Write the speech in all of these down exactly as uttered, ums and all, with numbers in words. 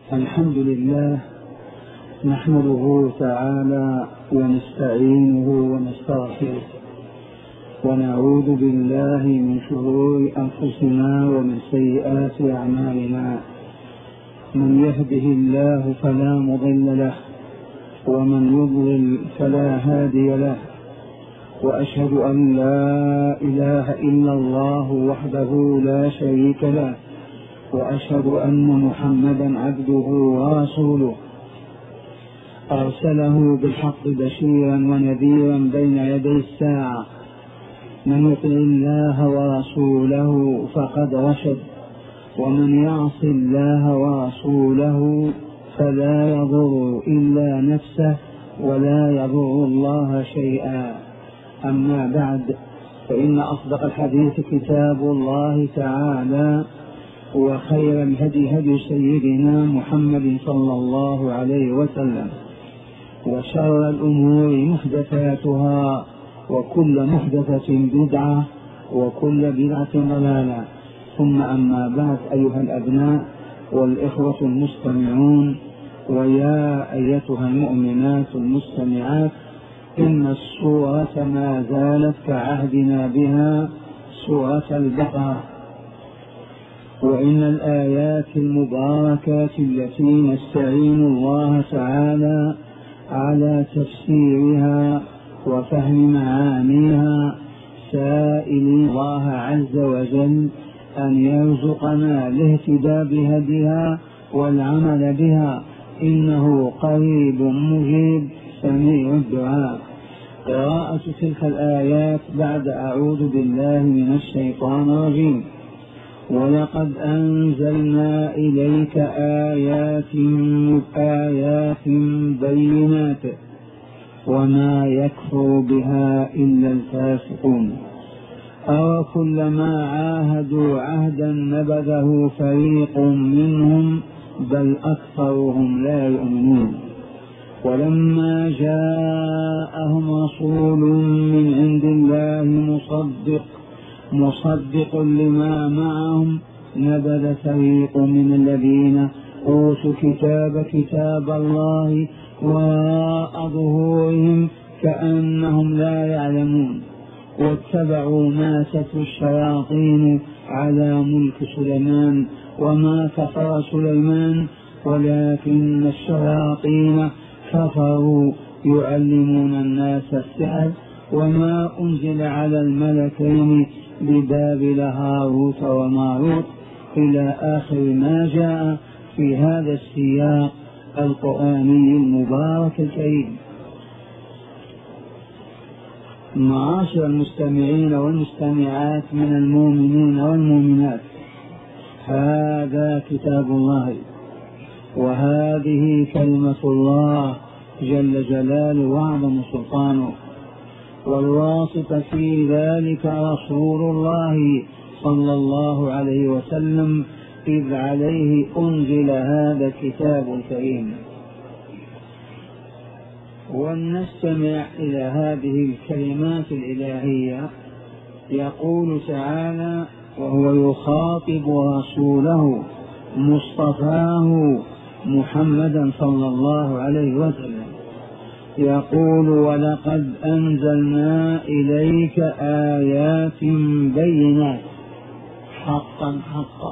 الحمد لله نحمده تعالى ونستعينه ونستغفره ونعوذ بالله من شرور أنفسنا ومن سيئات أعمالنا. من يهده الله فلا مضل له ومن يضلل فلا هادي له، وأشهد أن لا إله إلا الله وحده لا شريك له، وأشهد أن محمدا عبده ورسوله أرسله بالحق بشيرا ونذيرا بين يدي الساعة. من يطع الله ورسوله فقد رشد، ومن يعص الله ورسوله فلا يضر إلا نفسه ولا يضر الله شيئا. أما بعد، فإن أصدق الحديث كتاب الله تعالى، وخير الهدي هدي سيدنا محمد صلى الله عليه وسلم، وشر الأمور محدثاتها، وكل محدثة بدعة، وكل بدعة ضلالة. ثم أما بعد، أيها الأبناء والإخوة المستمعون، ويا أيتها المؤمنات المستمعات، إن السورة ما زالت كعهدنا بها سورة البقرة، وإن الآيات المباركات التي نستعين الله تعالى على تفسيرها وفهم معانيها سائلين الله عز وجل أن يرزقنا الاهتداء بهديها والعمل بها، إنه قريب مجيب سميع الدعاء. قراءة تلك الآيات بعد أعوذ بالله من الشيطان الرجيم. ولقد أنزلنا إليك آيات آيات بينات وما يكفر بها إلا الفاسقون. أو كلما عاهدوا عهدا نبذه فريق منهم بل أكثرهم لا يؤمنون. ولما جاءهم رسول من عند الله مصدق مصدق لما معهم نبذ فريق من الذين أوتوا الكتاب كتاب الله وراء ظهورهم كأنهم لا يعلمون، واتبعوا ما تتلو الشياطين على ملك سليمان وما كفر سليمان ولكن الشياطين كفروا يعلمون الناس السحر وما أنزل على الملكين ببابل هاروت وماروت، إلى آخر ما جاء في هذا السياق القرآني المبارك الكريم. معاشر المستمعين والمستمعات من المؤمنين والمؤمنات، هذا كتاب الله، وهذه كلمة الله جل جلاله وعظم سلطانه، والواسط في ذلك رسول الله صلى الله عليه وسلم، إذ عليه أنزل هذا الكتاب الكريم. ولنستمع إلى هذه الكلمات الإلهية. يقول تعالى وهو يخاطب رسوله مصطفاه محمدا صلى الله عليه وسلم، يقول: ولقد أنزلنا إليك آيات بينات. حقا حقا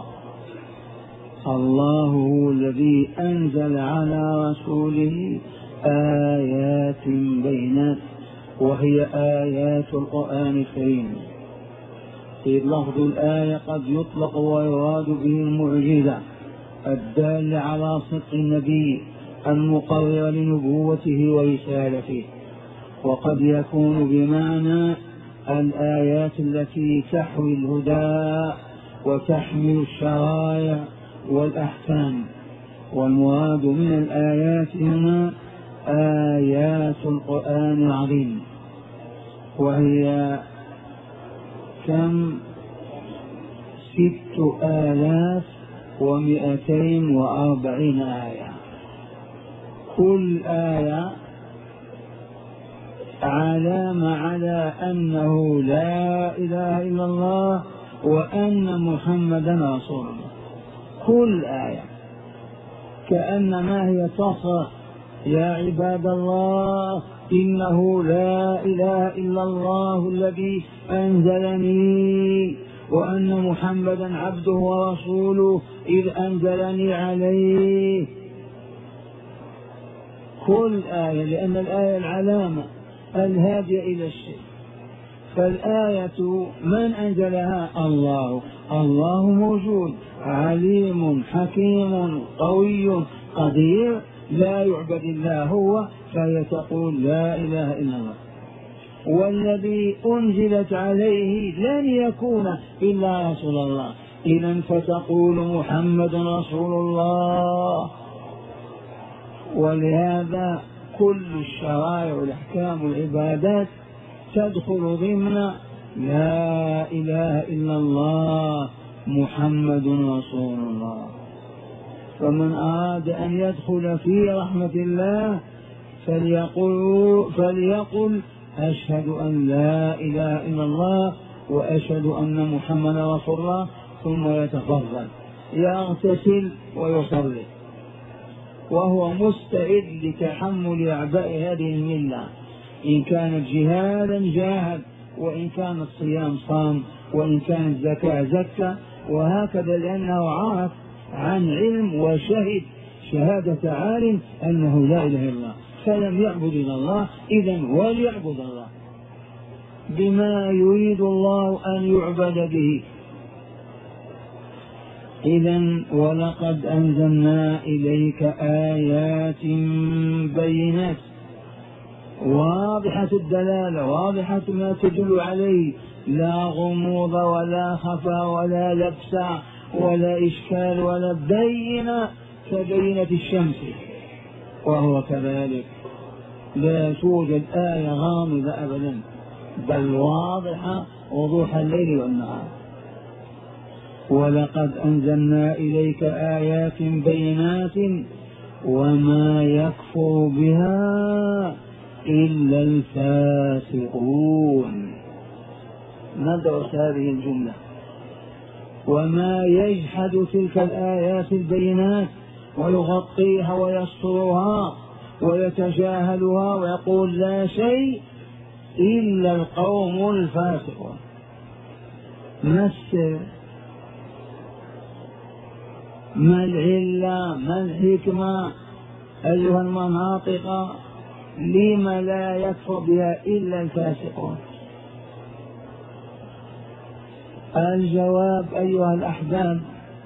الله هو الذي أنزل على رسوله آيات بينات، وهي آيات القرآن الكريم. في لفظ الآية قد يطلق ويراد به المعجزة الدال على صدق النبي المقرر لنبوته ورسالته، وقد يكون بمعنى الآيات التي تحوي الهدى وتحمل الشرائع والأحكام. والمراد من الآيات هنا آيات القرآن العظيم، وهي كم؟ ست آلاف ومئتين وأربعين آية. كل آية علامة على أنه لا إله إلا الله وأن محمدا رسول الله. كل آية كأنما هي تصرخ: يا عباد الله إنه لا إله إلا الله الذي أنزلني، وأن محمدا عبده ورسوله إذ أنزلني عليه. كل آية، لأن الآية العلامة الهادية إلى الشيء، فالآية من أنزلها؟ الله. الله موجود، عليم حكيم قوي قدير، لا يعبد الله هو، فهي تقول لا إله إلا الله. والذي أنزلت عليه لن يكون إلا رسول الله، إذن فتقول محمد رسول الله. ولهذا كل الشرائع والأحكام والعبادات تدخل ضمن لا إله إلا الله محمد رسول الله. فمن أراد أن يدخل في رحمة الله فليقل, فليقل أشهد أن لا إله إلا الله وأشهد أن محمد رسول الله، ثم يتفضل يغتسل ويصلي وهو مستعد لتحمل أعباء هذه الملة، إن كانت جهادا جاهد، وإن كان الصيام صام، وإن كانت زكاة زكى، وهكذا، لأنه عرف عن علم وشهد شهادة عالم أنه لا إله إلا الله، فلم يعبد إلا الله، إذن وليعبد الله بما يريد الله أن يعبد به. إذن ولقد أنزلنا إليك آيات بينات واضحة الدلالة، واضحة ما تدل عليه، لا غموض ولا خفا ولا لبس ولا إشكال ولا بينة كبينة الشمس، وهو كذلك لا توجد آية غامضة أبدا، بل واضحة وضوح الليل والنهار. ولقد أنزلنا إليك آيات بينات وما يكفر بها إلا الفاسقون. ندرس هذه الجملة: وما يجحد تلك الآيات البينات ويغطيها ويسترها ويتجاهلها ويقول لا شيء إلا القوم الفاسقون. ما السر؟ ما العلة؟ ما الحكمة أيها المناطق؟ لما لا يكفر بها إلا الفاسقون؟ الجواب أيها الأحباب: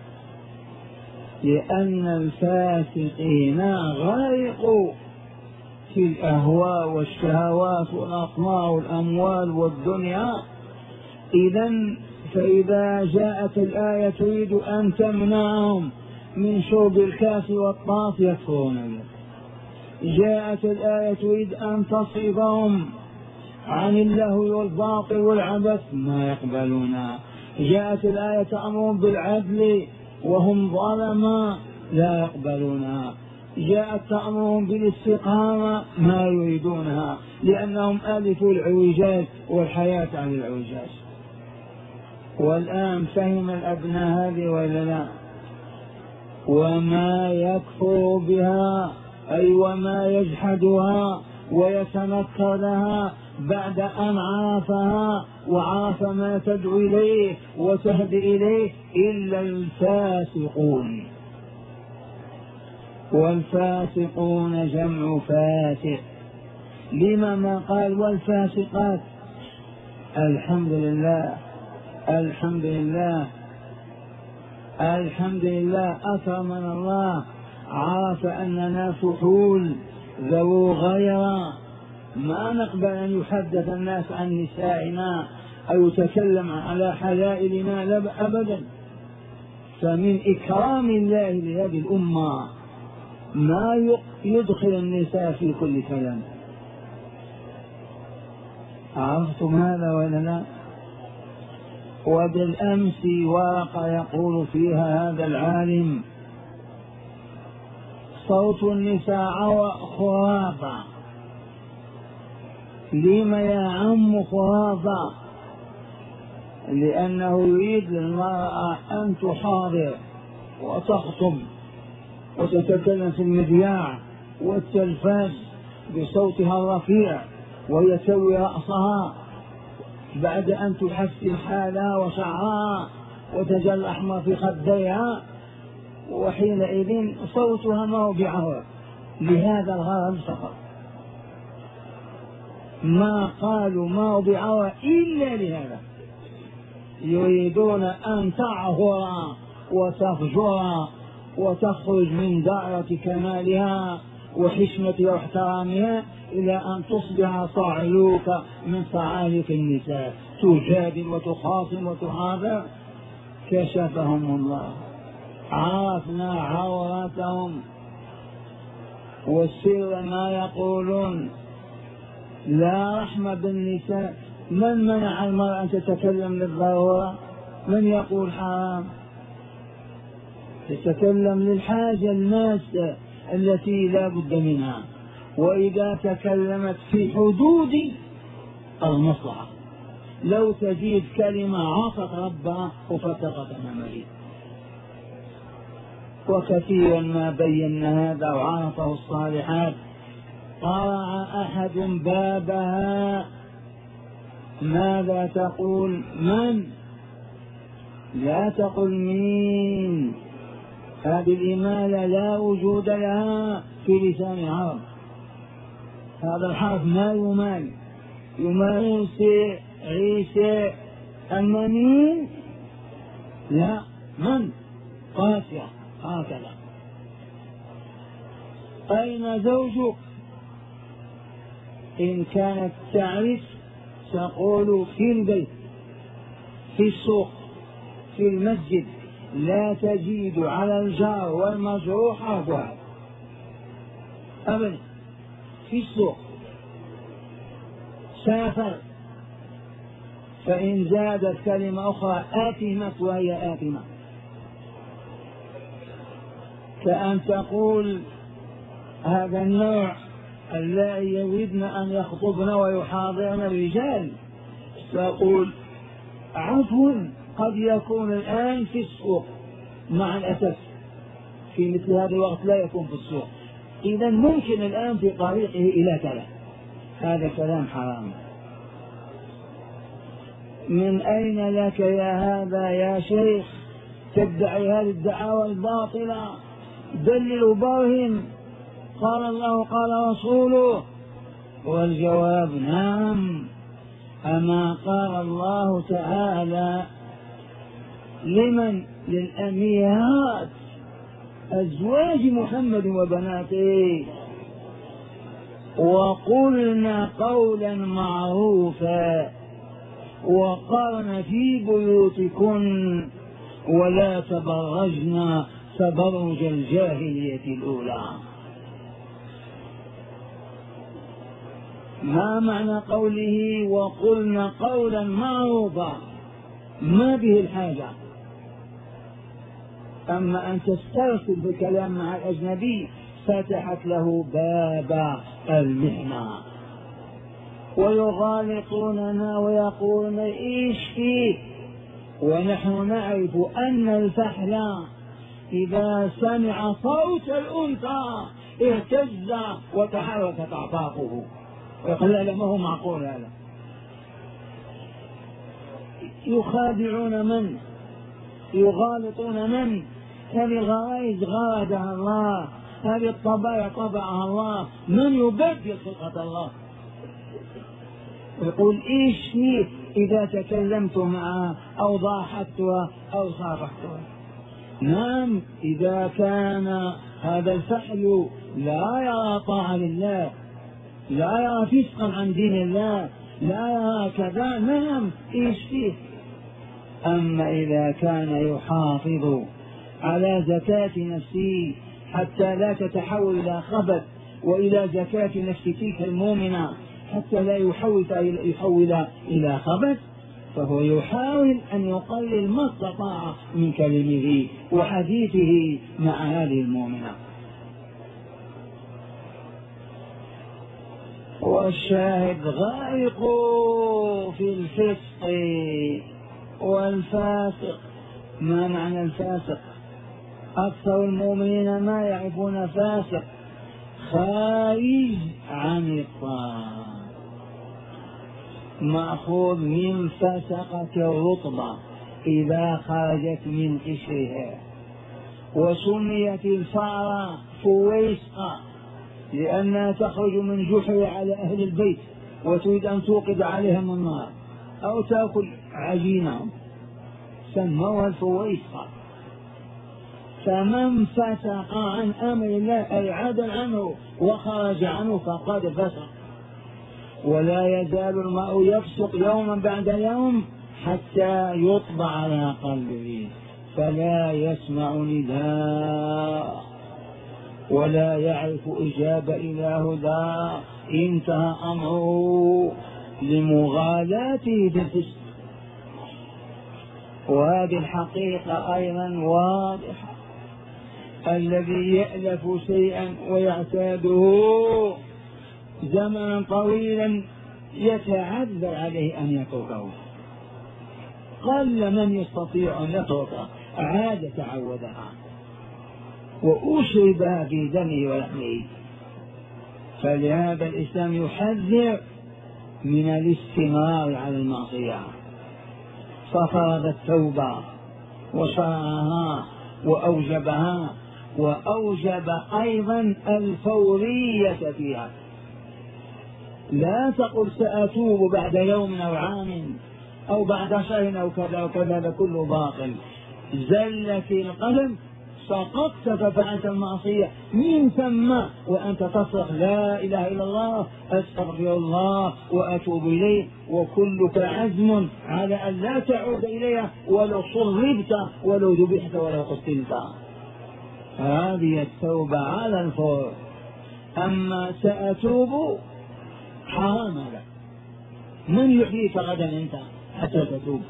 لأن الفاسقين غرقوا في الأهواء والشهوات والأطماع والأموال والدنيا. إذن فإذا جاءت الآية تريد أن تمنعهم من شرب الكاس والطاس يكفرون به، جاءت الآية تريد أن تصرفهم عن اللهو والباطل والعبث ما يقبلونها، جاءت الآية تأمرهم بالعدل وهم ظلما لا يقبلونها، جاءت تأمرهم بالاستقامة ما يريدونها، لأنهم ألفوا العوجاج والحياة عن العوجاج. والآن فهم الأبناء هذه ولا لا؟ وما يكفر بها أي وما يجحدها ويتنكر لها بعد أن عرفها وعرف ما تدعو إليه وتهدي إليه إلا الفاسقون. والفاسقون جمع فاسق. لما ما قال والفاسقات؟ الحمد لله الحمد لله الحمد لله أكرمنا الله، عرف أننا فحول ذو غيرة، ما نقبل أن يحدث الناس عن نسائنا أو يتكلم على حلائلنا لا أبدا. فمن إكرام الله لهذه الأمة ما يدخل النساء في كل كلام. عرفتم هذا ولا لا؟ وبالأمس ورقة يقول فيها هذا العالم: صوت النساء خرافة. لما يا عم خرافة؟ لأنه يريد للمرأة أن تحاضر وتخطب وتتكلم في المذياع والتلفاز بصوتها الرفيع وهي تسوي رأسها بعد أن تحسن حالها وشعرها وتجل الأحمر في خديها، وحينئذ صوتها ما هو بعورة. لهذا الغرض فقط، ما قالوا ما هو بعورة إلا لهذا، يريدون أن تعهر وتفجر وتخرج من دائرة كمالها وحشمتها واحترامها إلى أن تصبح صعلوك من صعالك النساء، تجادل وتخاصم وتحاذر. كشفهم الله، عرفنا عوراتهم والسر ما يقولون. لا رحمة بالنساء. من منع المرأة أن تتكلم للضرورة؟ من يقول حرام؟ تتكلم للحاجة الماسة التي لا بد منها، وإذا تكلمت في حدود المصلحة. لو تزيد كلمة عصت ربها وفتقت أمامه. وكثيرا ما بينا هذا وعرفه الصالحات. قرع أحد بابها، ماذا تقول؟ من؟ لا تقل مين. هذه الإمالة لا وجود لها في لسان العرب. هذا الحرف ما يمال. يمال موسى عيسى. أما مين؟ لا. من؟ قاسية. هكذا. أين زوجك؟ إن كانت تعرف تقول في البيت، في السوق، في المسجد. لا تزيد على الجار والمجروح حرف واحد أبدا. في السوق. سافر، فإن زادت كلمة أخرى آثمت وهي آثمة. كأن تقول هذا النوع اللائي يريدن أن يخطبن ويحاضرن الرجال، تقول عفوا قد يكون الآن في السوق. مع الأسف في مثل هذا الوقت لا يكون في السوق، إذا ممكن الآن في طريقه إلى كذا. هذا كلام حرام. من أين لك يا هذا يا شيخ تدعي هذه الدعاوى الباطلة؟ دلل وبرهن. قال الله قال رسوله. والجواب نعم. أما قال الله تعالى لمن؟ للأميرات أزواج محمد وبناته. وقلنا قولا معروفا وقرن في بيوتكن ولا تبرجن تبرج الجاهلية الأولى. ما معنى قوله وقلنا قولا معروفا؟ ما به الحاجة. أما أن تسترسل بكلام مع الأجنبي فتحت له باب المحنة. ويغالطوننا ويقولون إيش فيه، ونحن نعرف أن الفحل إذا سمع صوت الأنثى اهتز وتحركت أعصابه. ويقول لا ما هو معقول هذا. يخادعون من؟ يغالطون من؟ هذه الغرائز غادها الله، هذه الطبائع طبعها الله. من يبدل خلقة الله؟ يقول ايش فيه اذا تكلمت معها او ضاحكتها او صافحتها. نعم، اذا كان هذا الفحل لا يرى طاعة لله، لا يرى فسقا عن دين الله، لا يرى كذا، نعم ايش فيه. اما اذا كان يحافظ على زكاة نفسه حتى لا تتحول الى خبث، والى زكاة نفس تلك المؤمنة حتى لا يحول يحول الى خبث، فهو يحاول ان يقلل ما استطاع من كلمه وحديثه مع هذه المؤمنة. والشاهد غارق في الفسق والفاسق. ما معنى الفاسق؟ أكثر المؤمنين ما يعرفون فاسق خارج عن الطاعة، مأخوذ من فسقة الرطبة إذا خرجت من قشرها. وسميت الفأرة فويسقة لأنها تخرج من جحر على أهل البيت وتريد أن توقد عليهم النار أو تأكل عجينهم، سموها الفويسقة. فمن فسق عن أمر الله أي عدل عنه وخرج عنه فقد فسق. ولا يزال المرء يفسق يوما بعد يوم حتى يطبع على قلبه فلا يسمع نداء ولا يعرف إجابة إلى هدى، انتهى أمره لمغالاته بالفسق. وهذه الحقيقة أيضا واضحة، الذي يألف شيئا ويعتاده زمنا طويلا يتعذر عليه أن يتركه، قل من يستطيع أن يتركه، عاد تعودها وأشربها في دمه ولحمه. فلهذا الإسلام يحذر من الاستمرار على المعصية، ففرض التوبة وشرعها وأوجبها، وأوجب أيضا الفورية فيها. لا تقل سأتوب بعد يوم أو عام أو بعد شهر أو كذا وكذا، هذا كله باطل. زلت القدم سقطت ففعلت المعصية، من ثم وأنت تصرخ لا إله إلا الله أستغفر الله وأتوب إليه، وكلك عزم على أن لا تعود إليها ولو صلبت ولو ذبحت ولو قتلت. هذه التوبة على الفور. أما سأتوب حرام لك، من يحييك غدا أنت حتى تتوب.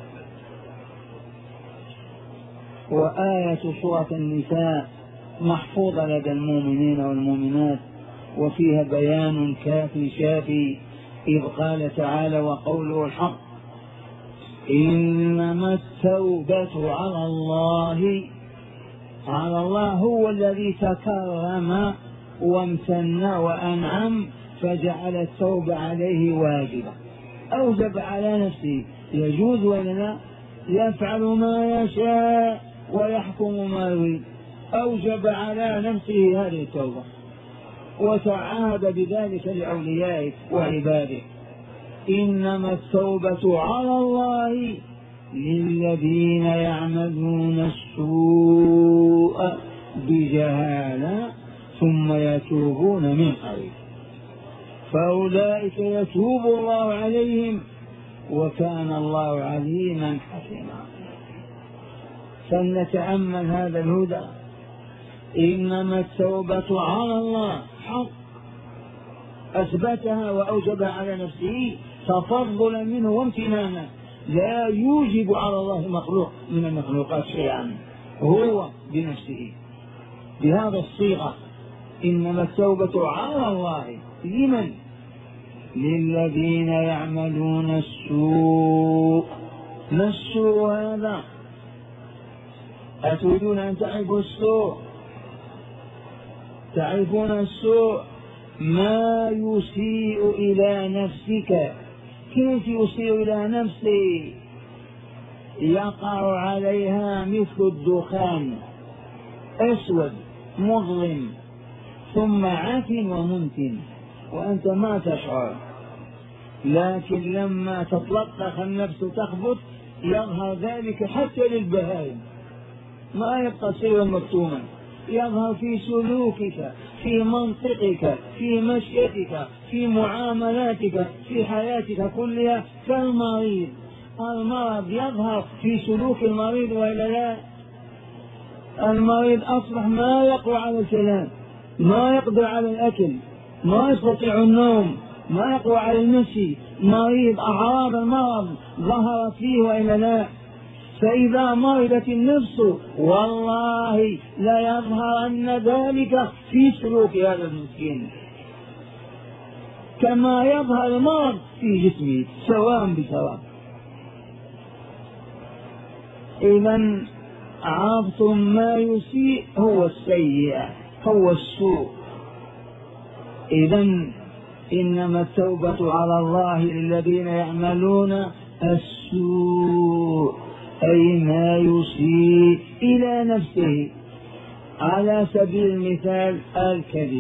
وآية سورة النساء محفوظة لدى المؤمنين والمؤمنات، وفيها بيان كاف شافي، إذ قال تعالى وقوله الحق إنما التوبة على الله. على الله هو الذي تكرم وامتن وأنعم فجعل التوبة عليه واجبة، أوجب على نفسه، يجوز ولا لا؟ يفعل ما يشاء ويحكم ما يريد، أوجب على نفسه هذه التوبة وتعاهد بذلك لأوليائه وعباده. إنما التوبة على الله للذين يعملون السوء بجهالة ثم يتوبون من قريب فأولئك يتوب الله عليهم وكان الله عليما حكيما. فلنتأمل هذا الهدى. إنما التوبة على الله حق أثبتها وأوجبها على نفسه تفضلا منه وامتنانا، لا يوجب على الله مخلوق من المخلوقات شيئا، هو بنفسه بهذا الصيغة. إنما التوبة على الله لمن؟ للذين يعملون السوء. ما السوء هذا؟ أتريدون أن تعرفوا السوء؟ تعرفون السوء ما يسيء إلى نفسك. كيف يسيء إلى نفسي؟ يقع عليها مثل الدخان أسود مظلم ثم عفن ومنتن وأنت ما تشعر، لكن لما تتلطخ النفس تخبط يظهر ذلك حتى للبهائم، ما يبقى سرا مكتوما، يظهر في سلوكك، في منطقك، في مشيتك، في معاملاتك، في حياتك كلها. كالمريض، المرض يظهر في سلوك المريض وإلا لا؟ المريض أصبح ما يقوى على الكلام، ما يقدر على الأكل، ما يستطيع النوم، ما يقوى على المشي، مريض. أعراض المرض ظهرت فيه وإلا لا؟ فإذا مرضت النفس والله لا يظهرن ذلك في سلوك هذا المسكين كما يظهر المرض في جسمه سواء بسواء. إذن عرفتم ما يسيء هو السيئة، هو السوء. إذن إنما التوبة على الله للذين يعملون السوء، أي ما يسيء إلى نفسه. على سبيل المثال الكذب،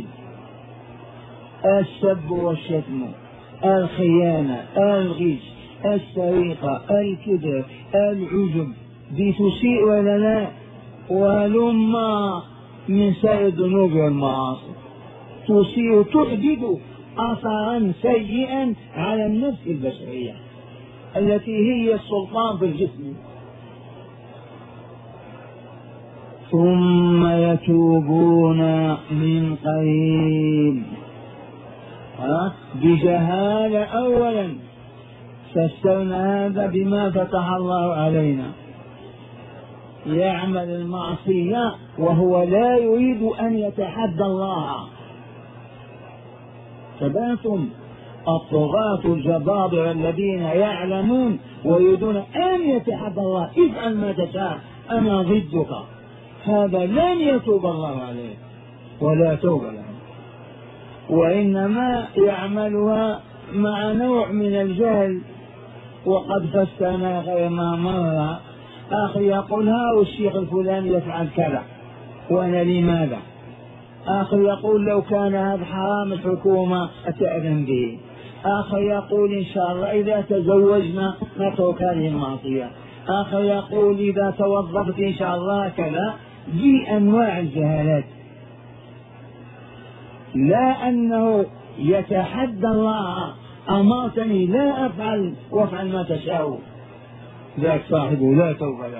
السب والشتم، الخيانة، الغش، السرقة، الكذب، العجب، دي تسيء ولا لا؟ ولما من سائر الذنوب والمعاصي تسيء، تحدث أثرا سيئا على النفس البشرية التي هي السلطان في الجسم. ثم يتوبون من قريب بجهالة. أولا فسرنا هذا بما فتح الله علينا، يعمل المعصية وهو لا يريد أن يتحدى الله. تبعتم الطغاة الجبابرة الذين يعلمون ويريدون أن يتحدى الله، افعل ما تشاء أنا ضدك، هذا لن يتوب الله عليه ولا توب له، وإنما يعملها مع نوع من الجهل. وقد فسرنا غير ما مر، آخر يقول ها الشيخ الفلاني يفعل كذا وأنا لماذا؟ آخر يقول لو كان هذا حرام الحكومة أتأذن به. آخر يقول إن شاء الله إذا تزوجنا نترك هذه المعصية. آخر يقول إذا توظفت إن شاء الله كذا. دي أنواع الجهالات، لا أنه يتحدى الله أمرتني لا أفعل وافعل ما تشاء، ذاك صاحبه لا توب له.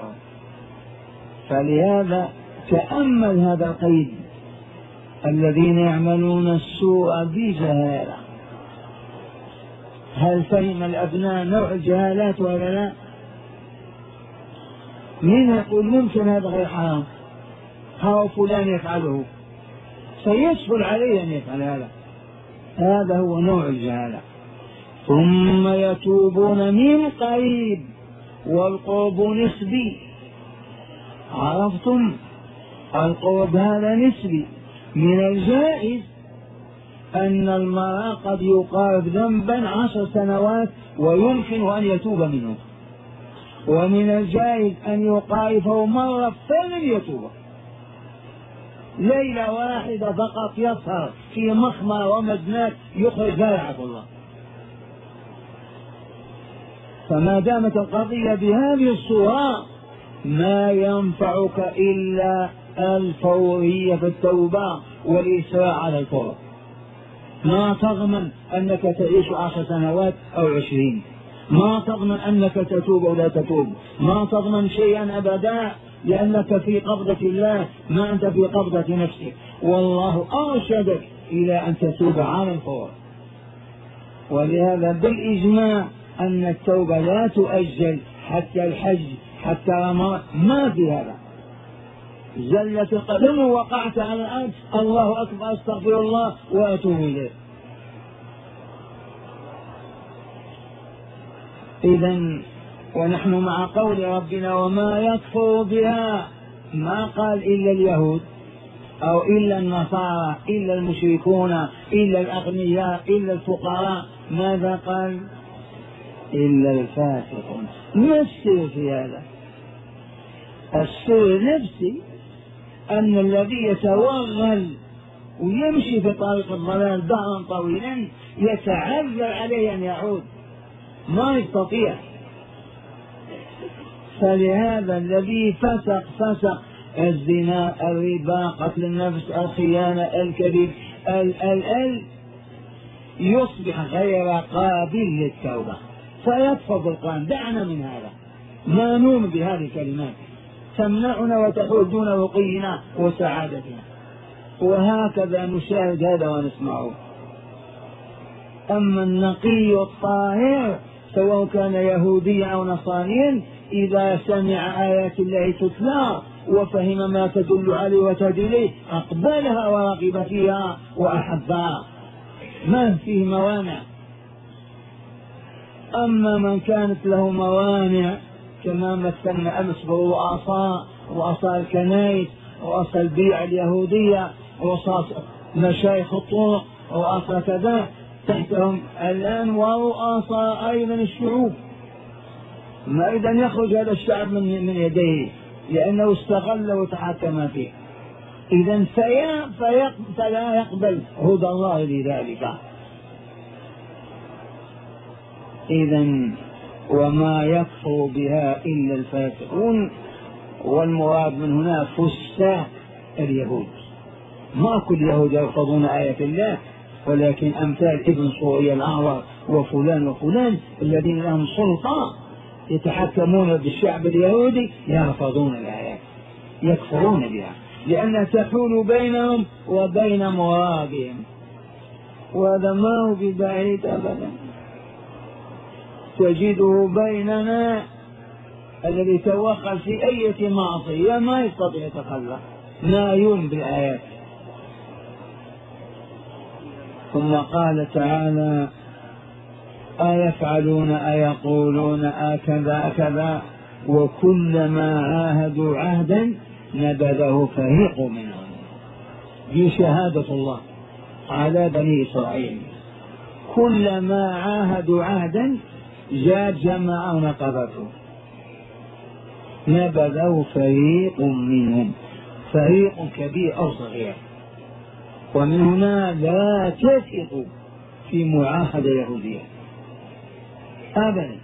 فلهذا تأمل هذا القيد، الذين يعملون السوء بجهالة. هل فهم الأبناء نوع الجهالات ولا لا؟ من يقول ممكن هذا غير حرام، ها فلان يفعله، سيسهل عليه أن يفعل هذا. هذا هو نوع الجهالة. ثم يتوبون من قريب، والقرب نسبي. عرفتم القرب هذا نسبي. من الجائز أن المرء قد يقارب ذنبا عشر سنوات ويمكن أن يتوب منه، ومن الجائز أن يقارفه مرة فلن يتوب. ليلة واحدة فقط يسهر في مخمر ومزنات يخرج لا يعرف الله. فما دامت القضية بهذه الصورة ما ينفعك إلا الفورية في التوبة والإسراع على الفور. ما تضمن أنك تعيش عشر سنوات أو عشرين، ما تضمن أنك تتوب أو لا تتوب، ما تضمن شيئا أبدا، لأنك في قبضة الله ما أنت في قبضة نفسك، والله أرشدك إلى أن تتوب على الفور. ولهذا بالإجماع أن التوبة لا تؤجل حتى الحج حتى رمضان، ما في هذا. زلت القدم وقعت على الأرض الله أكبر أستغفر الله وأتوب إليه. إذن ونحن مع قول ربنا وما يكفر بها، ما قال إلا اليهود أو إلا النصارى إلا المشركون إلا الأغنياء إلا الفقراء، ماذا قال؟ إلا الفاسقون. ما السر في هذا؟ السر نفسي أن الذي يتوغل ويمشي في طريق الضلال دهرا طويلا يتعذر عليه أن يعود، ما يستطيع. فلهذا الذي فسق فسق الزنا، الربا، قتل النفس، الخيانة، الكذب، ال ال ال يصبح غير قابل للتوبة فيكفر القرآن. دعنا من هذا، ما نؤمن بهذه الكلمات تمنعنا وتحول دون رقينا وسعادتنا، وهكذا نشاهد هذا ونسمعه. أما النقي الطاهر سواء كان يهوديا أو نصرانيا إذا سمع آيات الله تتلى وفهم ما تدل عليه وتهدي إليه أقبلها ورغب فيها وأحبها، ما فيه موانع. أما من كانت له موانع كما مثلنا أمس بالرؤساء وأصل الكنائس وأصل البيع اليهودية وأصل مشايخ الطرق وأصل كذا تحتهم الآن، وأصل أيضا الشعوب. ما إذا يخرج هذا الشعب من من يديه لأنه استغل وتحكم فيه. إذا فلا يقبل هدى الله لذلك. إذا وما يكفر بها إلا الفاسقون، والمراد من هنا فساق اليهود. ما كل اليهود يرفضون آية الله، ولكن أمثال ابن سوريا الأعور وفلان وفلان الذين لهم سلطة يتحكمون بالشعب اليهودي يرفضون الآيات، يكفرون بها لأنها تحول بينهم وبين مرادهم، وهذا ما هو ببعيد أبدا. تجده بيننا الذي توغل في أي معصية ما يستطيع يتخلى، نايم بالآيات. ثم قال تعالى: أيفعلون أيقولون أكذا كذا وكلما عاهدوا عهدا نبذه فريق منهم. دي شهادة الله على بني إسرائيل، كلما عاهدوا عهدا جاء جمع نقبته نبذه فريق منهم، فريق كبير أو صغير. ومن هنا لا تثق في معاهدة يهودية أبدا.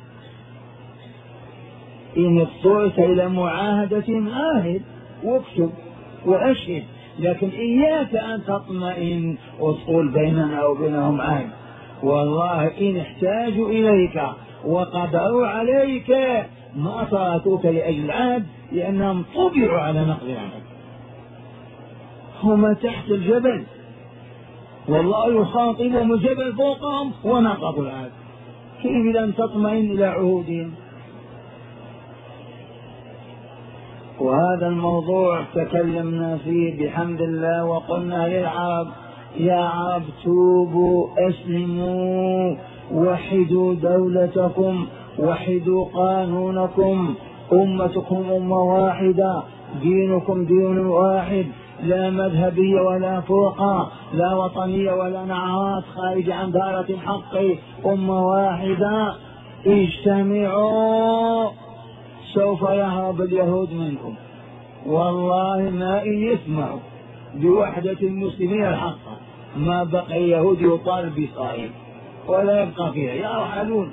إن اضطرت إلى معاهدة عاهد واكتب وأشهد، لكن إياك أن تطمئن وتقول بيننا وبينهم عهد. والله إن احتاجوا إليك وقدروا عليك ما تركوك لأجل العهد، لأنهم طبعوا على نقض العهد. هم تحت الجبل والله يخاطبهم الجبل فوقهم ونقضوا العهد، كيف لم تطمئن إلى عهودهم؟ وهذا الموضوع تكلمنا فيه بحمد الله، وقلنا للعرب: يا عرب توبوا أسلموا، وحدوا دولتكم، وحدوا قانونكم، أمتكم أمة واحدة، دينكم دين واحد، لا مذهبية ولا فرقة، لا وطنية ولا نعرات خارجة عن دائرة الحق، أمة واحدة. اجتمعوا سوف يهرب اليهود منكم، والله ما إن يسمعوا بوحدة المسلمين الحقة ما بقي يهود يطالب بإسرائيل ولا يبقى فيها، يرحلون.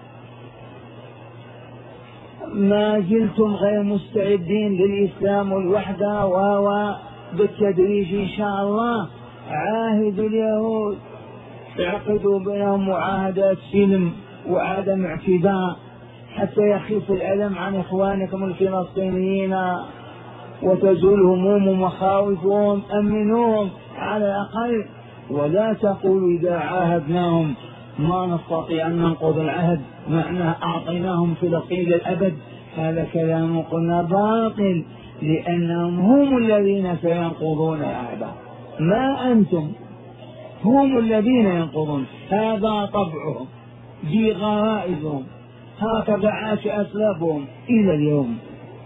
ما زلتم غير مستعدين للإسلام والوحدة و بالتدريج إن شاء الله. عاهدوا اليهود، اعقدوا بينهم معاهدات سلم وعدم اعتداء حتى يخف الألم عن إخوانكم الفلسطينيين وتزول همومهم ومخاوفهم. أمنوهم على الأقل، ولا تقولوا إذا عاهدناهم ما نستطيع أن ننقض العهد معناه أعطيناهم فلسطين للأبد. هذا كلام قلنا باطل، لأنهم هم الذين سينقضون العهد، ما أنتم، هم الذين ينقضون. هذا طبعهم، دي غرائزهم، هكذا عاش أسلافهم إلى اليوم.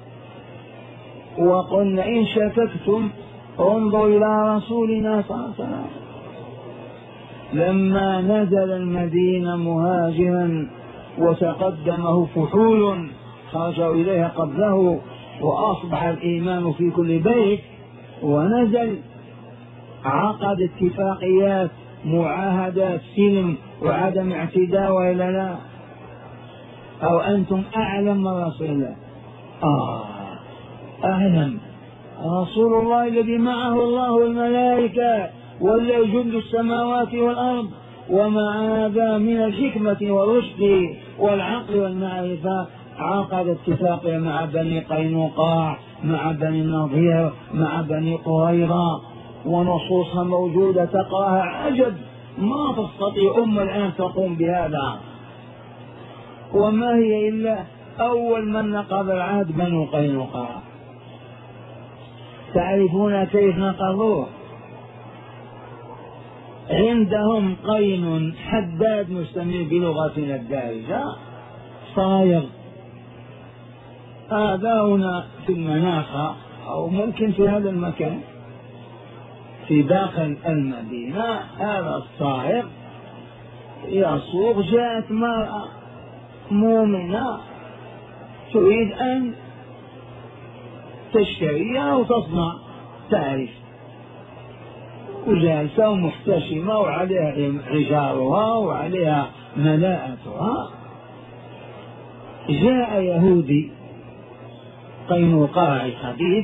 وقلنا: إن شككتم انظروا إلى رسولنا صلى الله عليه وسلم لما نزل المدينة مهاجرا وتقدمه فحول خرجوا إليها قبله، وأصبح الإيمان في كل بيت، ونزل عقد اتفاقيات معاهدات سلم وعدم اعتداء، وإلا لا؟ أو أنتم أعلم من رسول الله؟ آه أعلم رسول الله الذي معه الله والملائكة والله جند السماوات والأرض، ومع هذا من الحكمة والرشد والعقل والمعرفة عقد اتفاقية مع بني قينقاع، مع بني النضير، مع بني قريظة، ونصوصها موجودة تقراها عجب، ما تستطيع أمة الآن تقوم بهذا. وما هي إلا أول من نقض العهد بنو قينقاع. تعرفون كيف نقضوه؟ عندهم قين حداد نسميه بلغتنا الدارجة صايغ، هذا هنا في المناخة أو ممكن في هذا المكان في داخل المدينة. هذا الصائغ يصوغ، جاءت مرأة مؤمنة تريد أن تشتريها وتصنع تعرف، وجالسة ومحتشمة وعليها عجارها وعليها ملاءتها. جاء يهودي قينقاعي خبيث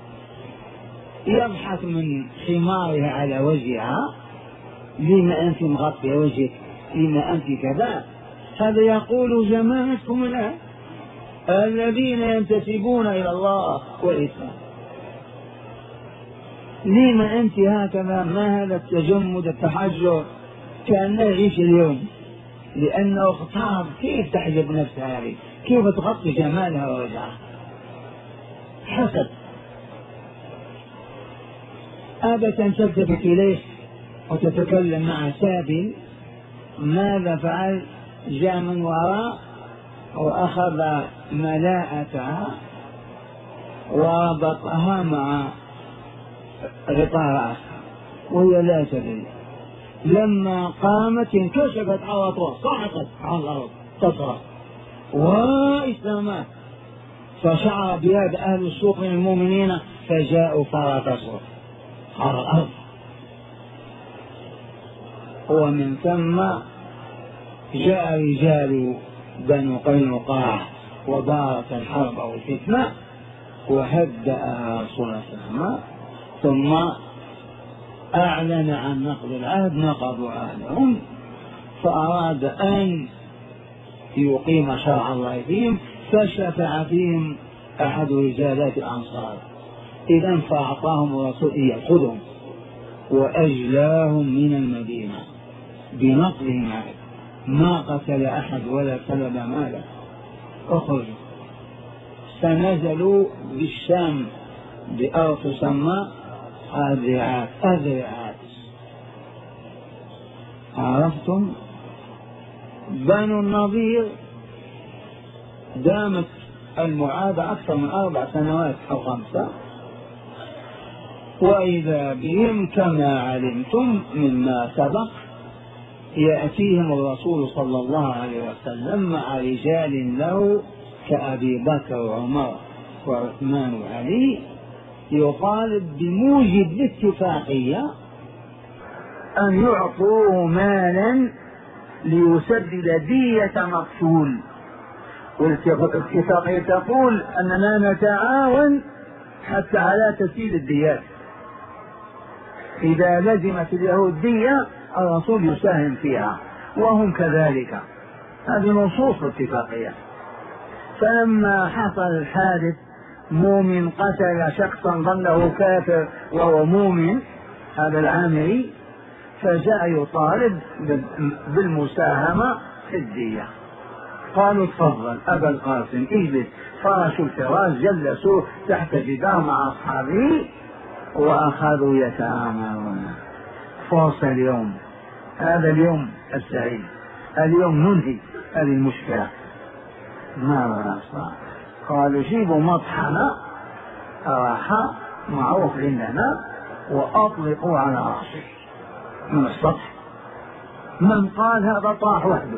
يضحك من خمارها على وجهها، لما أنت مغطية وجهك، لما أنت كذا. هذا يقول زمانكم الآن الذين ينتسبون إلى الله والإسلام، لما أنت هكذا؟ ما هذا التجمد التحجر؟ كأنه يعيش اليوم، لأنه اختار كيف تحجب نفسها هذه، كيف تغطي جمالها ووجهها. حسد. أبدا تلتفت إليه وتتكلم مع سابل. ماذا فعل؟ جاء من وراء وأخذ ملاءتها وربطها مع غطاء وهي لا تدري. لما قامت انكشفت عورتها، صعقت على الأرض تصرخ وإسلامات، فشعر بهذا أهل السوق من المؤمنين فجاءوا فرقصوا على الأرض. ومن ثم جاء رجال بنو قينقاع ودارت الحرب أو الفتنة وهدأها رسول الله صلى الله عليه وسلم، ثم أعلن عن نقض العهد، نقضوا عهدهم، فأراد أن يقيم شرع الله فيهم، فشفع فيهم أحد رجالات الأنصار. إذا فأعطاهم الرسول يأخذهم وأجلاهم من المدينة بنقضهم عهد، ما قتل أحد ولا سلب ماله. اخرجوا. فنزلوا بالشام بأرض تسمى الرعاة. الرعاة عرفتم؟ بنو النضير دامت المعادة أكثر من أربع سنوات أو خمسة، وإذا بهم كما علمتم مما سبق يأتيهم الرسول صلى الله عليه وسلم مع رجال له كأبي بكر وعمر وعثمان وعلي، يطالب بموجب الاتفاقية أن يعطوه مالا ليسدد دية مقتول. والاتفاقية تقول أننا نتعاون حتى على تسديد الديات. إذا لزمت اليهود دية الرسول يساهم فيها وهم كذلك، هذه نصوص الاتفاقية. فلما حصل الحادث مؤمن قتل شخصا ظنه كافر وهو مؤمن، هذا العامري، فجاء يطالب بالمساهمة في الدية. قالوا تفضل أبا القاسم اجلس. فرشوا الفراش، جلسوه تحت جدار مع أصحابه وأخذوا يتآمرون. فرصة اليوم، هذا اليوم السعيد، اليوم ننهي هذه المشكلة. ماذا نصنع؟ قالوا جيبوا مطحنة راحة معروف عندنا وأطلقوا على رأسه من السطح. من قال هذا طاح وحده.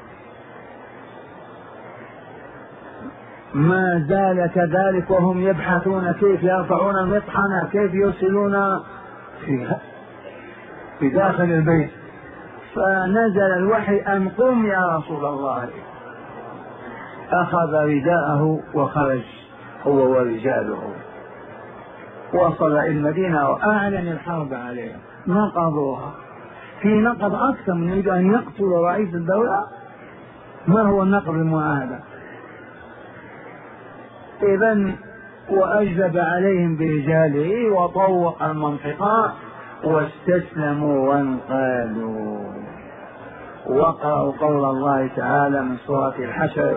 ما زال كذلك وهم يبحثون كيف يرفعون المطحنة، كيف يرسلون فيها في داخل البيت. فنزل الوحي أن قم يا رسول الله. أخذ رداءه وخرج هو ورجاله، وصل إلى المدينة وأعلن الحرب عليهم، نقضوها. في نقض أكثر من يريد أن يقتل رئيس الدولة. ما هو النقض المعاهدة؟ إذن وأجلب عليهم برجاله وطوق المنطقة واستسلموا وانقادوا. وقرأوا قول الله تعالى من سورة الحشر: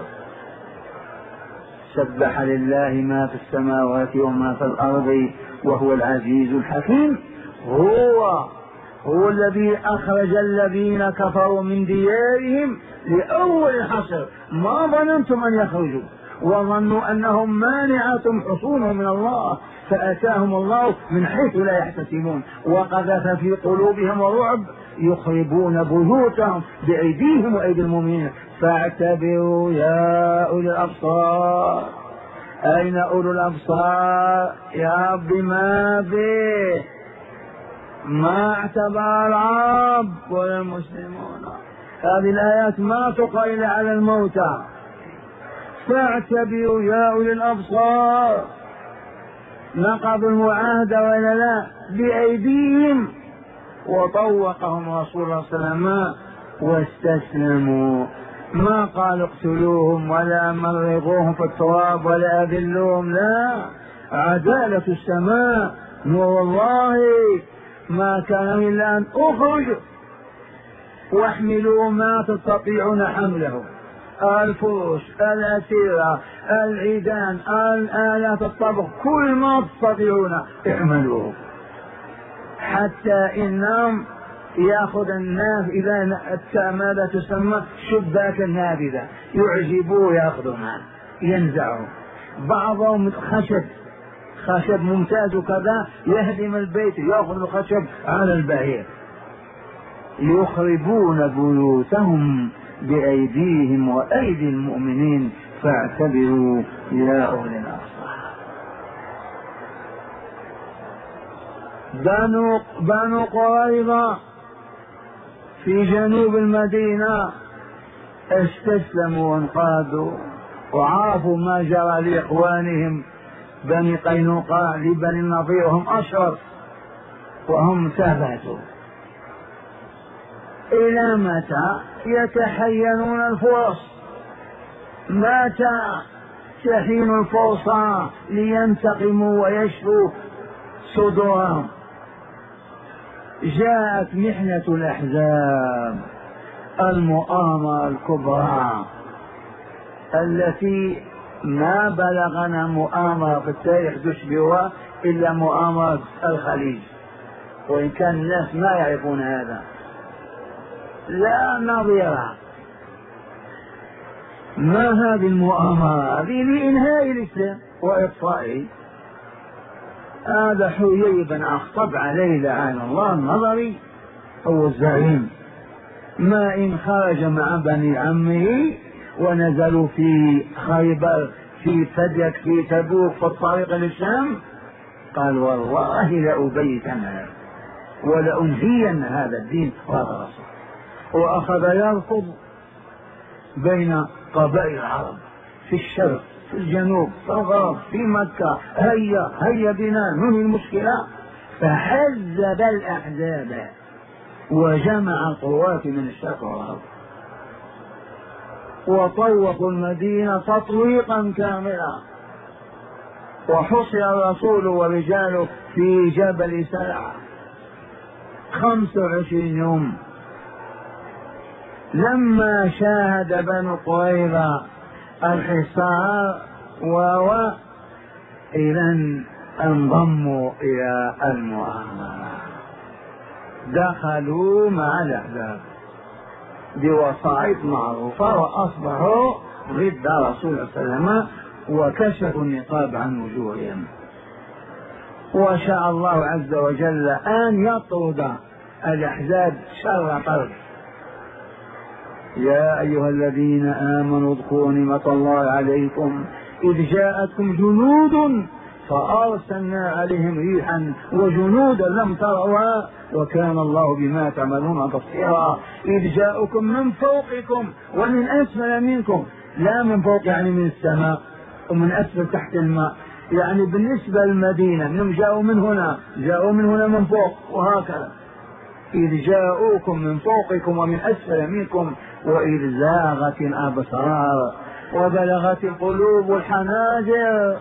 سبح لله ما في السماوات وما في الأرض وهو العزيز الحكيم. هو هو الذي أخرج الذين كفروا من ديارهم لأول الحشر، ما ظننتم أن يخرجوا وظنوا أنهم مانعتهم حصونهم من الله، فأتاهم الله من حيث لا يحتسبون وقذف في قلوبهم الرعب يخربون بيوتهم بأيديهم وأيدي المؤمنين. فاعتبروا يا أولي الأبصار. أين أولو الأبصار يا رب؟ ما به ما اعتبر العرب ولا المسلمون. هذه الآيات ما تقرأ إلا على الموتى. فاعتبروا يا أولي الأبصار. نقضوا المعاهدة ولا لا بأيديهم، وطوقهم رسول الله صلى الله عليه وسلم واستسلموا. ما قال اقتلوهم ولا مرغوهم في التراب ولا أذلوهم، لا، عدالة السماء نور الله ما كان إلا أن أخرجوا واحملوا ما تستطيعون حمله، الفرش، الأسيرة، العيدان، الآلات الطبخ، كل ما تستطيعون اعملوه، حتى إنهم يأخذ الناس إذا ماذا تسمى شباك النافذة يعجبوه يأخذوا معه ينزعوا. بعضهم خشب خشب ممتاز وكذا يهدم البيت يأخذ الخشب على البعير. يخربون بيوتهم بأيديهم وأيدي المؤمنين. فاعتبروا يا أولي الأبصار. بنو بنو قريظة في جنوب المدينة استسلموا وانقادوا وعرفوا ما جرى لإخوانهم بني قينقاع لبني النضير وهم أشرف وهم ثبتوا. إلى متى يتحينون الفرص؟ متى تحين الفرصة لينتقموا ويشفوا صدورهم؟ جاءت محنة الأحزاب، المؤامرة الكبرى التي ما بلغنا مؤامرة في التاريخ تشبهها إلا مؤامرة الخليج، وإن كان الناس ما يعرفون هذا، لا نظيرها. ما هذه المؤامرة؟ هذه لإنهاء الإسلام وإطفائه. هذا حيي بن أخطب عليه لعن الله النظري هو الزعيم، ما إن خرج مع بني عمه ونزلوا في خيبر في فديك في تبوك في الطريق للشام قال والله لأبيتن ولأنهين هذا الدين وهذا. وأخذ يركض بين قبائل العرب في الشرق في الجنوب في الغرب في مكة، هيا هيا بنا ننهي المشكلة. فحزب الأحزاب وجمع القوات من الشرق والغرب وطوقوا المدينة تطويقا كاملا. وحصر الرسول ورجاله في جبل سلع خمس وعشرين يوم. لما شاهد بنو قريظة الحصار و إذن انضموا إلى المؤامرة، دخلوا مع الأحزاب بوسائط معروفة وأصبحوا ضد رسول الله صلى الله عليه وسلم وكشفوا النقاب عن وجوههم. وشاء الله عز وجل أن يطرد الأحزاب شر طرد. يا أيها الذين آمنوا اذكروا نعمة الله عليكم إذ جاءتكم جنود فأرسلنا عليهم ريحا وجنودا لم تروها وكان الله بما تعملون بصيرا. إذ جاءكم من فوقكم ومن أسفل منكم، لا من فوق يعني من السماء ومن أسفل تحت الماء، يعني بالنسبة للمدينة انهم جاءوا من هنا جاءوا من هنا من فوق وهكذا. إذ جاءوكم من فوقكم ومن أسفل منكم وإذ زاغت الأبصار وبلغت القلوب الحناجر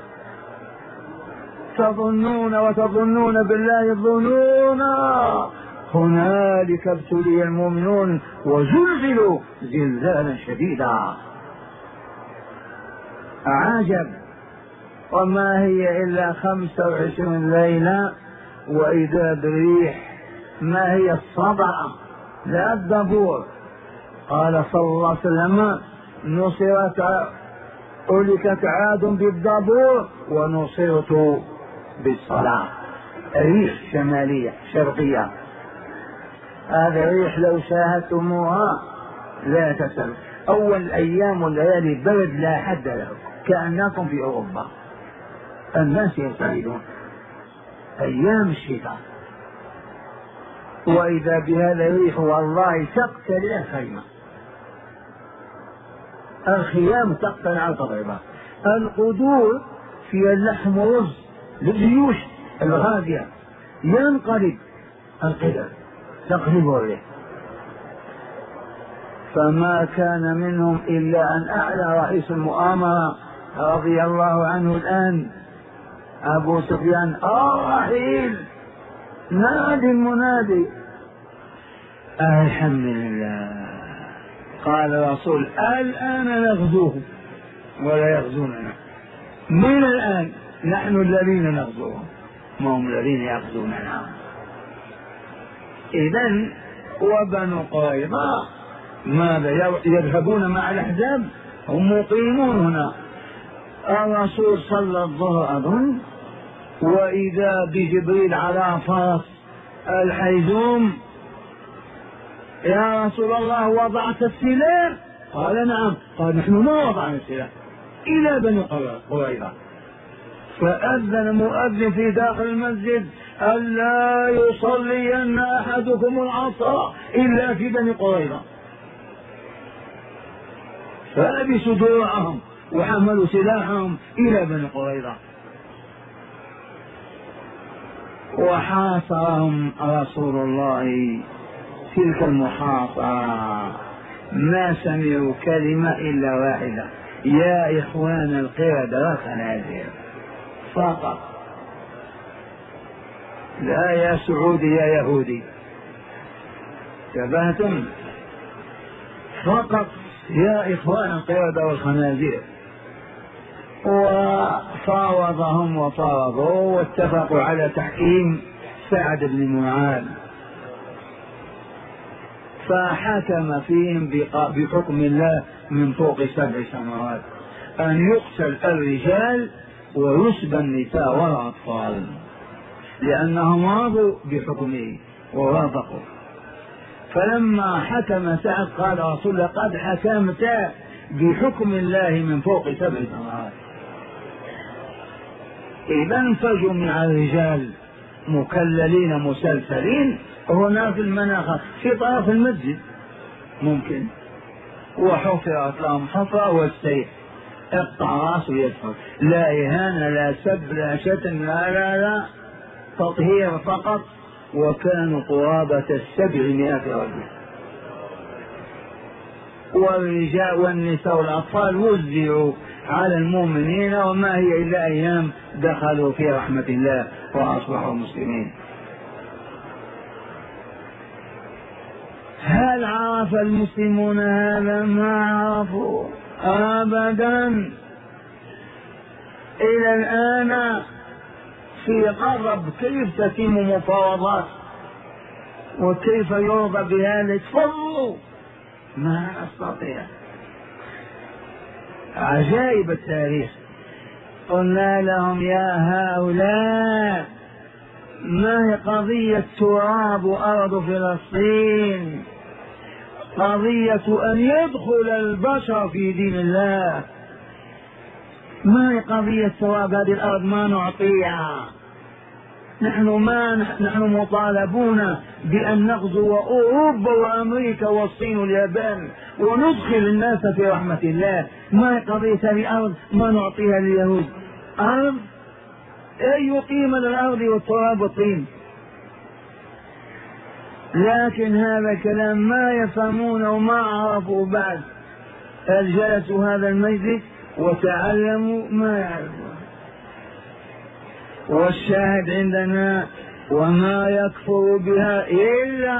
تظنون وتظنون بالله الظنون هنالك ابتلي المؤمنون وزلزلوا زلزالا شديدا. عجب، وما هي إلا خمسة وعشرين ليلة وإذا بريح ما هي الصبع لا الدبور. قال صلى الله عليه وسلم نصرت أهلكت عاد بالدبور ونصرت بالصلاة. ريح شمالية شرقية، هذا الريح لو شاهدتموها لا تسأل. أول أيام والليالي برد لا حد له، كأنكم في أوروبا، الناس يرتعدون أيام الشتاء، وإذا بهذا الريح والله تقتل الخيمة، الخيام تقتل على القضيبة، القدور في اللحم ورز للجيوش الغازية ينقلب القدر تقلب الريح. فما كان منهم إلا أن أعلى رئيس المؤامرة رضي الله عنه الآن أبو سفيان الرحيل، نادي المنادي الحمد لله. قال الرسول الآن نغزوه ولا يغزوننا، من الآن نحن الذين نغزوهم ما هم الذين يغزوننا. إذن وبنو قريظة ماذا يذهبون مع الأحزاب؟ هم مقيمون هنا. الرسول صلى الظهر أظن وإذا بجبريل على فرس الحيزوم، يا رسول الله وضعت السلاح؟ قال نعم. قال نحن ما وضعنا السلاح إلى بني قريظة. فأذن مؤذن في داخل المسجد ألا يصلين أحدكم العصر إلا في بني قريظة. فلبسوا دروعهم وحملوا سلاحهم إلى بني قريظة، وحاصرهم رسول الله تلك المحاصرة. ما سمعوا كلمة إلا واحدة: يا إخوان القردة والخنازير، فقط. لا يا سعودي يا يهودي، تبهتم، فقط يا إخوان القردة والخنازير. وفاوضهم وفاوضوا واتفقوا على تحكيم سعد بن معاذ، فحكم فيهم بحكم الله من فوق سبع سماوات أن يقتل الرجال ويسبى النساء والأطفال، لأنهم رضوا بحكمه ووافقوا. فلما حكم سعد قال رسول الله قد حكمت بحكم الله من فوق سبع سماوات. إذا فجمع الرجال مكللين مسلسلين هنا في المناخ في طرف المسجد ممكن، وحفرت لهم حفرة والسيف الطراس يدخل، لا إهانة لا سب لا شتم لا لا لا تطهير فقط. وكانوا قرابة السبعمائة رجل، والرجال والنساء والأطفال وزعوا على المؤمنين، وما هي إلا أيام دخلوا في رحمة الله وأصبحوا مسلمين. هل عرف المسلمون هذا؟ ما عرفوا أبدا. إلى الآن في قرب كيف تتم مفاوضات وكيف يرضى بهذا؟ تفضلوا ما نستطيع. عجائب التاريخ. قلنا لهم يا هؤلاء ما هي قضية تراب أرض فلسطين، قضية أن يدخل البشر في دين الله، ما هي قضية تراب هذه الأرض ما نعطيها. نحن ما نحن مطالبون بأن نغزو أوروبا وأمريكا والصين واليابان وندخل الناس في رحمة الله. ما هي قضية هذه الأرض ما نعطيها لليهود؟ أرض أي قيمة للأرض والتراب والطين؟ لكن هذا كلام ما يفهمونه وما عرفوا بعد. جلسوا هذا المجلس وتعلموا ما يعرفون. والشاهد عندنا وما يكفر بها إلا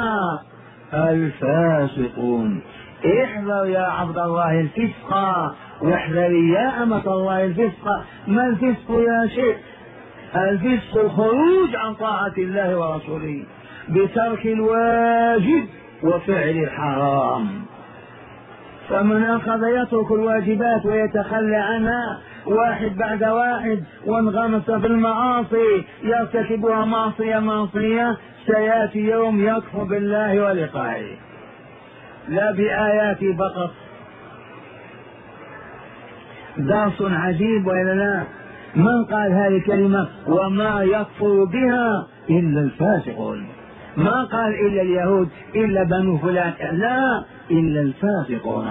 الفاسقون. احذر يا عبد الله الفسق، واحذري يا أمة الله الفسق. ما الفسق يا شيخ؟ الفسق الخروج عن طاعة الله ورسوله بترك الواجب وفعل الحرام. فمن أخذ يترك الواجبات ويتخلى عنها واحد بعد واحد وانغمس في المعاصي يرتكبها معصية معصية، سيأتي يوم يكفر بالله ولقائه لا بآياته فقط. درس عجيب وإلا لا؟ من قال هذه الكلمة وما يكفر بها إلا الفاسقون؟ ما قال إلا اليهود إلا بنو فلان، لا، إلا الفاسقون،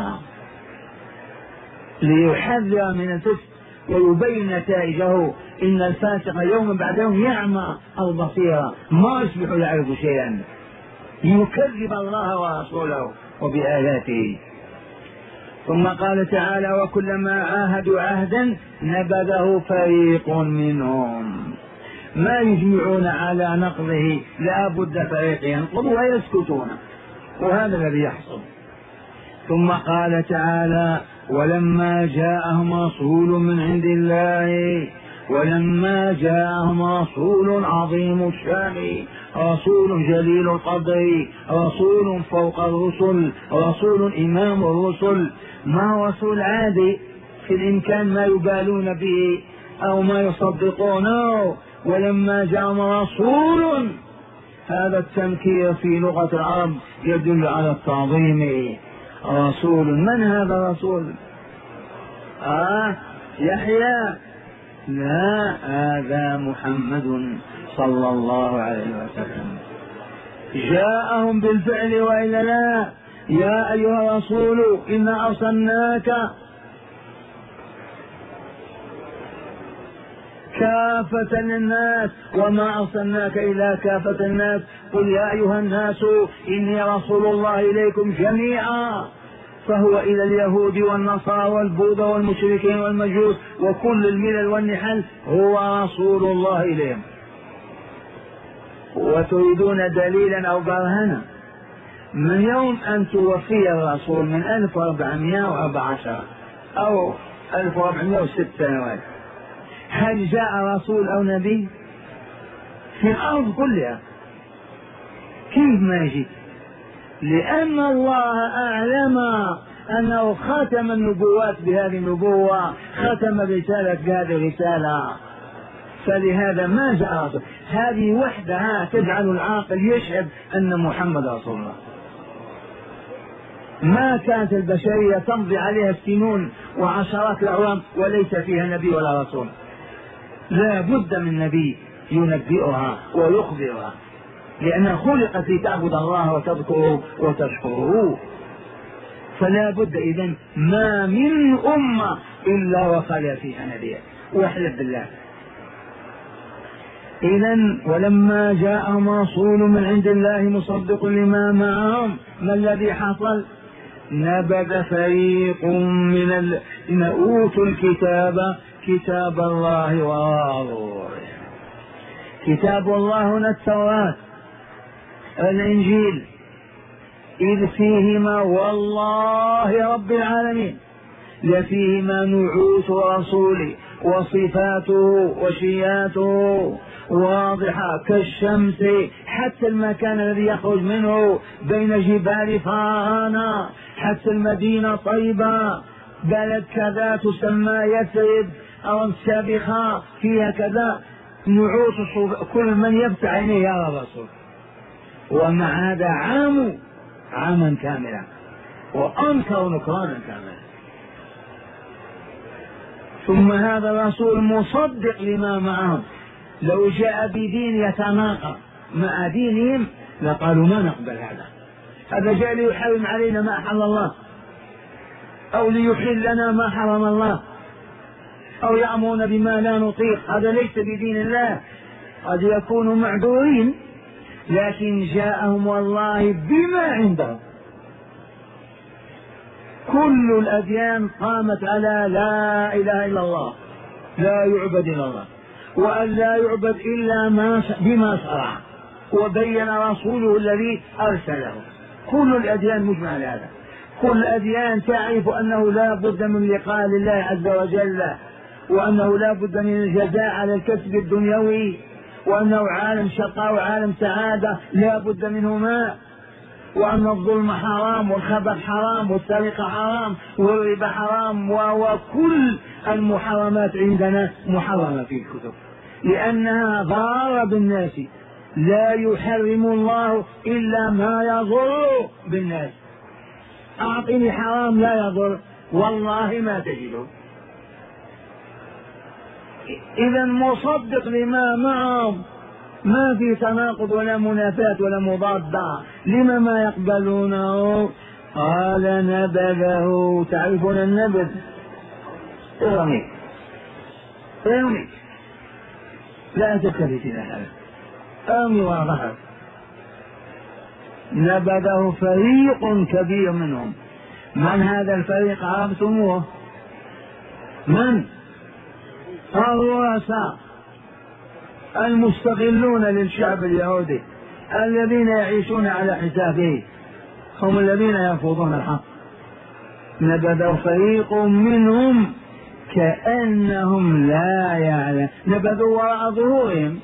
ليحذر من الفسق ويبين نتائجه. إن الفاسق يوم بعد يوم يعمى البصيرة، ما يصبح يعرف شيئا، يكذب الله ورسوله وبآياته. ثم قال تعالى: وكلما عاهدوا عهدا نبذه فريق منهم. ما يجمعون على نقضه، لا بد فريق ينقض ويسكتون، وهذا الذي يحصل. ثم قال تعالى: ولما جاءهم رسول من عند الله ولما جاءهم رسول عظيم الشان، رسول جليل القدر، رسول فوق الرسل، رسول إمام الرسل، ما هو رسول عادي في الإمكان ما يبالون به أو ما يصدقونه. ولما جاءهم رسول، هذا التنكير في لغة العرب يدل على التعظيم. رسول، من هذا الرسول؟ آه يحيى؟ لا، هذا محمد صلى الله عليه وسلم. جاءهم بالفعل وإلا لا؟ يا أيها الرسول إنا أرسلناك كافة للناس وما أرسلناك إلا كافة الناس، قل يا أيها الناس إني رسول الله إليكم جميعا. فهو إلى اليهود والنصارى والبوذا والمشركين والمجوس وكل الملل والنحل، هو رسول الله إليهم. وتريدون دليلا أو برهنا؟ من يوم أن توفي الرسول من ألف وأربعمائة وأربعة عشر أو ألف وأربعمائة وست سنوات، هل جاء رسول أو نبي في الأرض كلها؟ كيف ما يجي؟ لأن الله أعلم أنه ختم النبوات بهذه النبوة، ختم رسالة بهذه الرسالة، فلهذا ما جاء رسول. هذه وحدها تجعل العاقل يشهد أن محمد رسول الله. ما كانت البشرية تمضي عليها السنون وعشرات الأعوام وليس فيها نبي ولا رسول، لا بد من نبي ينبئها ويخبرها، لأنها خلقت لتعبد الله وتذكره وتشكره. فلا بد إذن ما من أمة إلا وخلا فيها نبي، واحلف بالله. إذن ولما جاءهم رسول من عند الله مصدق لما معهم، ما الذي حصل؟ نبذ فريق من الذين أوتوا الكتاب كتاب الله وراء ظهورهم. كتاب الله هنا التوراة الإنجيل، إذ فيهما والله رب العالمين لفيهما نعوت رسوله وصفاته وشياته واضحة كالشمس، حتى المكان الذي يخرج منه بين جبال فراهانة، حتى المدينة طيبة بلد كذا تسمى يثرب أو سابخة فيها كذا نعوت، كل من يفتح عينيه يرى الرسول. ومع هذا عام عاما كاملا وأنكروا نكرانا كاملا. ثم هذا الرسول مصدق لما معهم، لو جاء بدين يتناقض مع دينهم لقالوا ما نقبل هذا، هذا جاء ليحرم علينا ما أحل الله أو ليحل لنا ما حرم الله أو يأمرنا بما لا نطيق، هذا ليس بدين الله، قد يكونوا معذورين، لكن جاءهم والله بما عندهم. كل الأديان قامت على لا إله إلا الله، لا يعبد إلا الله، وأن لا يعبد إلا ما بما شرع وبين رسوله الذي أرسله. كل الأديان مجمع على هذا، كل الأديان تعرف أنه لا بد من لقاء لله عز وجل، وأنه لا بد من الجزاء على الكسب الدنيوي، وأنه عالم شقاء وعالم سعادة لا بد منهما. وأن الظلم حرام والخبث حرام والسرقة حرام والربا حرام، وكل المحرمات عندنا محرمة في الكتب لأنها ضارة بالناس. لا يحرم الله إلا ما يضر بالناس. أعطني حرام لا يضر والله ما تجده. إذا مصدق لما معهم، ما في تناقض ولا منافاة ولا مضادة. لما ما يقبلونه؟ قال نبذه. تعرفون النبذ؟ ارمي ارمي، لا تلتفت إلى هذا، ارمي وظهر. نبذه فريق كبير منهم. من هذا الفريق؟ عرفتموه؟ من؟ الرؤساء المستغلون للشعب اليهودي الذين يعيشون على حسابه، هم الذين يرفضون الحق. نبذ فريق منهم كأنهم لا يعلم، نبذوا وراء ظهورهم.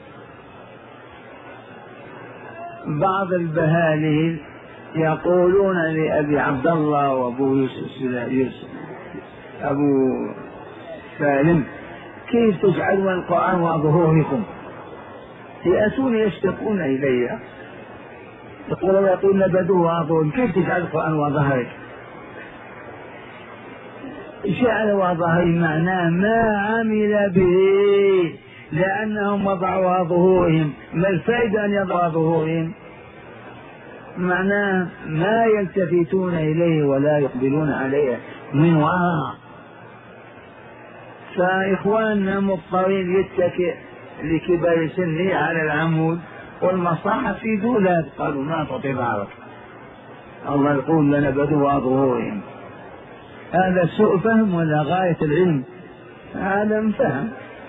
بعض البهاليل يقولون لأبي عبد الله وأبو يوسف, يوسف أبو سالم: كيف تجعلون القرآن وظهوركم؟ يأتون يشتكون إلي، يقولون يقول نبذوه وظهورهم، كيف تجعل القرآن وظهرك؟ جعل وظهر معناه ما عمل به، لأنهم وضعوا ظهورهم. ما الفائدة أن يضع ظهورهم؟ معناه ما يلتفتون إليه ولا يقبلون عليه من وراء. فإخواننا مضطرين يتكئ لكبر سنه على العمود والمصاحف في دولاب. قالوا ما تعطي ظهرك، الله يقول لنبذوا ظهورهم. هذا سوء فهم ولا غاية العلم؟ هذا فهم.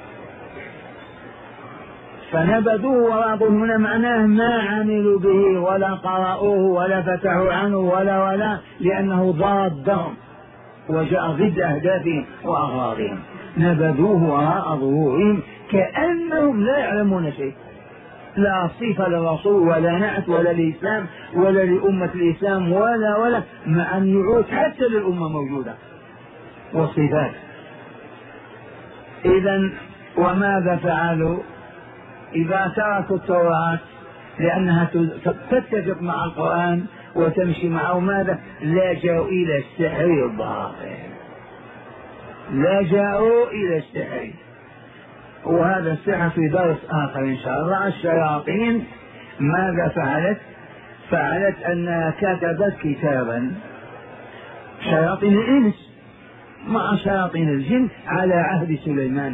فنبذوه وراء ظهورنا معناه ما عملوا به ولا قرأوه ولا فتحوا عنه ولا ولا لأنه ضادهم وجاء ضد أهدافهم وأغراضهم. نبذوه وراء ظهورهم كأنهم لا يعلمون شيء، لا صفة للرسول ولا نعت ولا للإسلام ولا لأمة الإسلام ولا ولا مع النعوت حتى للأمة موجودة والصفات. إذن وماذا فعلوا؟ إذا تركوا التوراة لأنها تتفق مع القرآن وتمشي معه، ماذا؟ لجأوا إلى السحر الباطل، لجأوا إلى السحر. وهذا السحر في درس آخر إن شاء الله. الشياطين ماذا فعلت؟ فعلت أنها كتبت كتابا، شياطين الإنس مع شياطين الجن على عهد سليمان،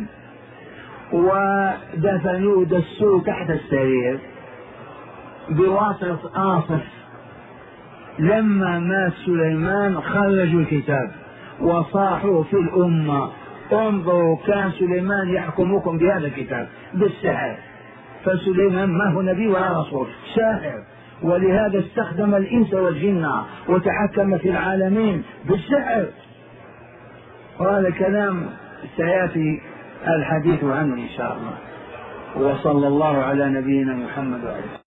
ودفنوا دسوه تحت السرير بواسطة آصف. لما مات سليمان خرجوا الكتاب وصاحوا في الأمة: انظروا كان سليمان يحكمكم بهذا الكتاب بالسحر. فسليمان ما هو نبي ولا رسول، ساحر، ولهذا استخدم الإنس والجن وتحكم في العالمين بالسحر. وهذا كلام سيأتي الحديث عنه إن شاء الله. وصلى الله على نبينا محمد وعلى